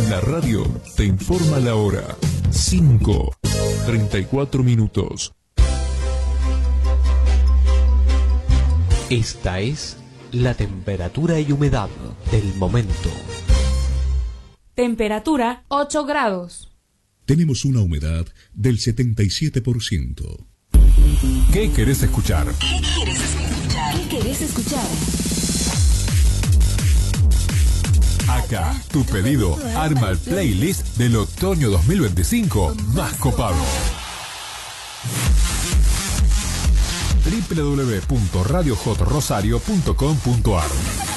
La radio te informa la hora. 5:34 minutos. Esta es la temperatura y humedad del momento. Temperatura 8 grados. Tenemos una humedad del 77%. ¿Qué querés escuchar? ¿Qué quieres escuchar? ¿Qué querés escuchar? Acá, tu pedido arma el playlist del otoño 2025 más copado. www.radiohotrosario.com.ar.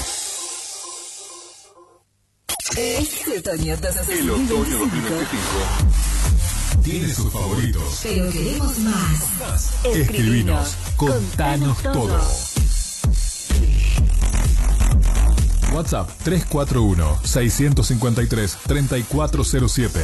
Este otoño 2025. El otoño 2025 tiene sus favoritos. Pero queremos más. Escribinos, contanos todo. WhatsApp 341-653-3407.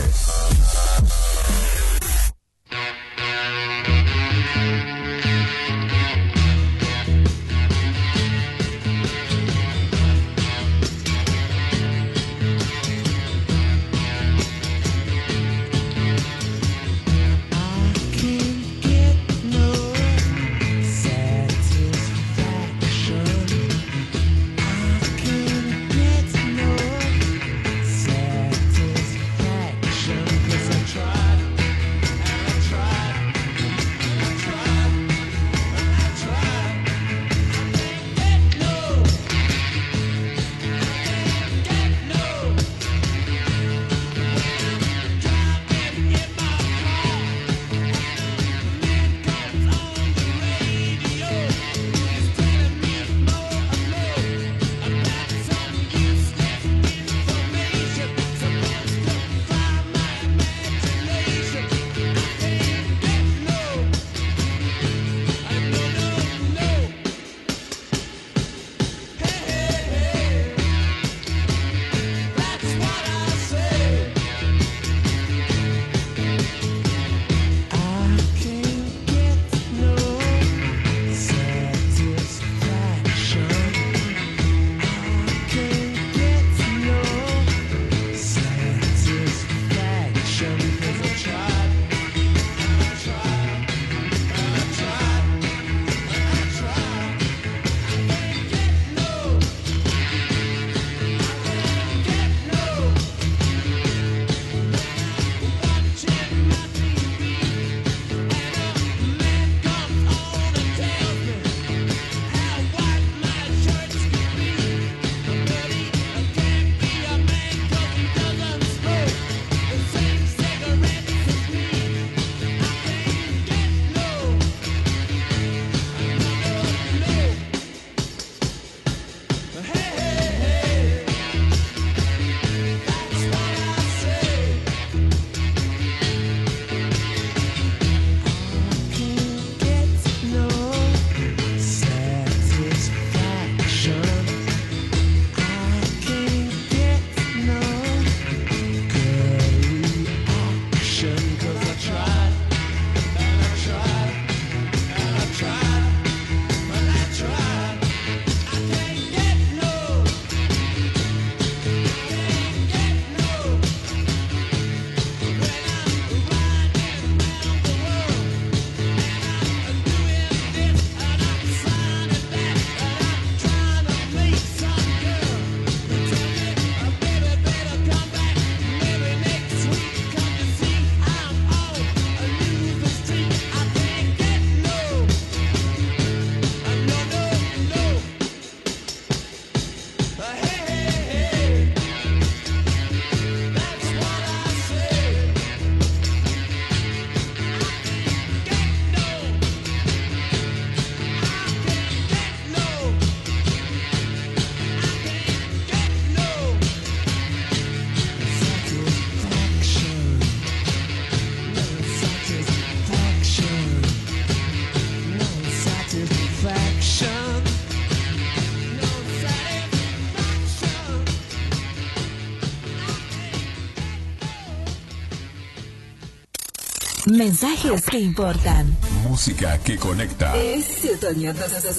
Mensajes que importan. Música que conecta. Este otoño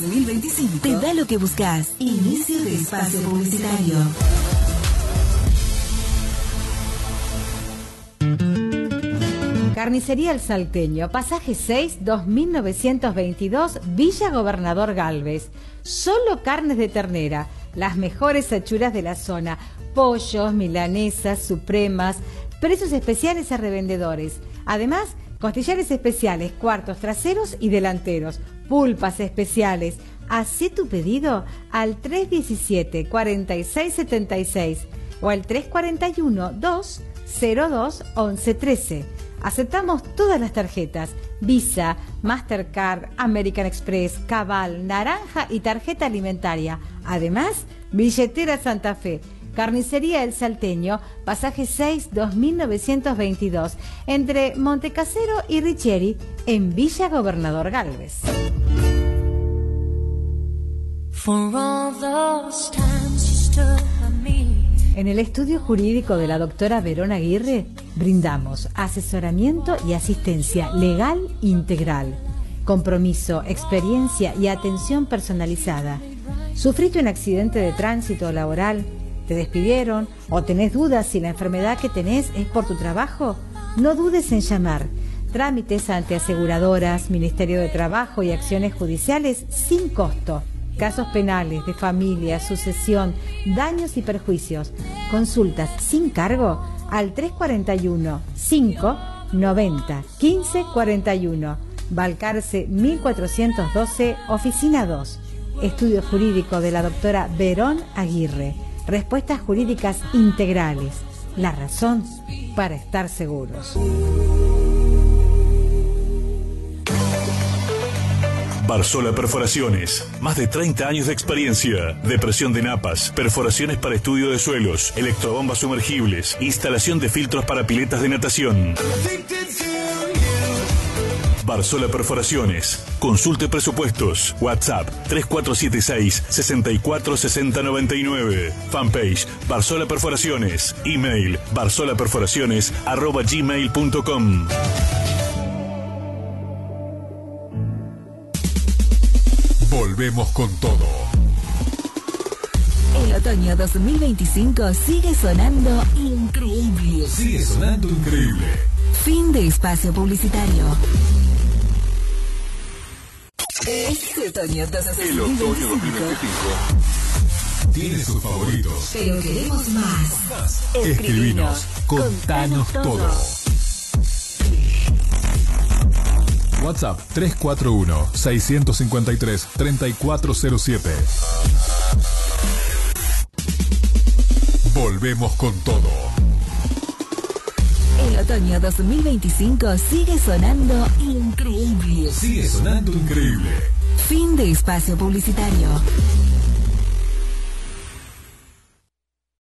2025 te da lo que buscas. Inicio de espacio publicitario. Carnicería El Salteño, pasaje 6, 2922, Villa Gobernador Galvez. Solo carnes de ternera, las mejores achuras de la zona, pollos, milanesas, supremas, precios especiales a revendedores. Además, costillares especiales, cuartos traseros y delanteros, pulpas especiales. Hacé tu pedido al 317-4676 o al 341-202-1113. Aceptamos todas las tarjetas: Visa, Mastercard, American Express, Cabal, Naranja y tarjeta alimentaria. Además, billetera Santa Fe. Carnicería El Salteño, pasaje 6, 2922, entre Montecasero y Richieri, en Villa Gobernador Galvez. En el estudio jurídico de la doctora Verón Aguirre brindamos asesoramiento y asistencia legal integral, compromiso, experiencia y atención personalizada. ¿Sufriste un accidente de tránsito laboral? ¿Te despidieron? ¿O tenés dudas si la enfermedad que tenés es por tu trabajo? No dudes en llamar. Trámites ante aseguradoras, Ministerio de Trabajo y acciones judiciales sin costo. Casos penales, de familia, sucesión, daños y perjuicios. Consultas sin cargo al 341-590-1541. Balcarce 1412, Oficina 2. Estudio jurídico de la doctora Verón Aguirre. Respuestas jurídicas integrales. La razón para estar seguros. Barzola Perforaciones. Más de 30 años de experiencia. Depresión de napas, perforaciones para estudio de suelos, electrobombas sumergibles, instalación de filtros para piletas de natación. Barzola Perforaciones. Consulte presupuestos. WhatsApp 3476-646099. Fanpage Barzola Perforaciones. Email barzolaperforaciones@gmail.com. Volvemos con todo. El otoño 2025 sigue sonando increíble. Sigue sonando increíble. Fin de espacio publicitario. Este otoño 2025. El otoño 2025 tiene sus favoritos. Pero queremos más. Escribinos, contanos todo. WhatsApp 341-653-3407. Volvemos con todo. El otoño 2025 sigue sonando increíble. Sigue sonando increíble. Fin de espacio publicitario.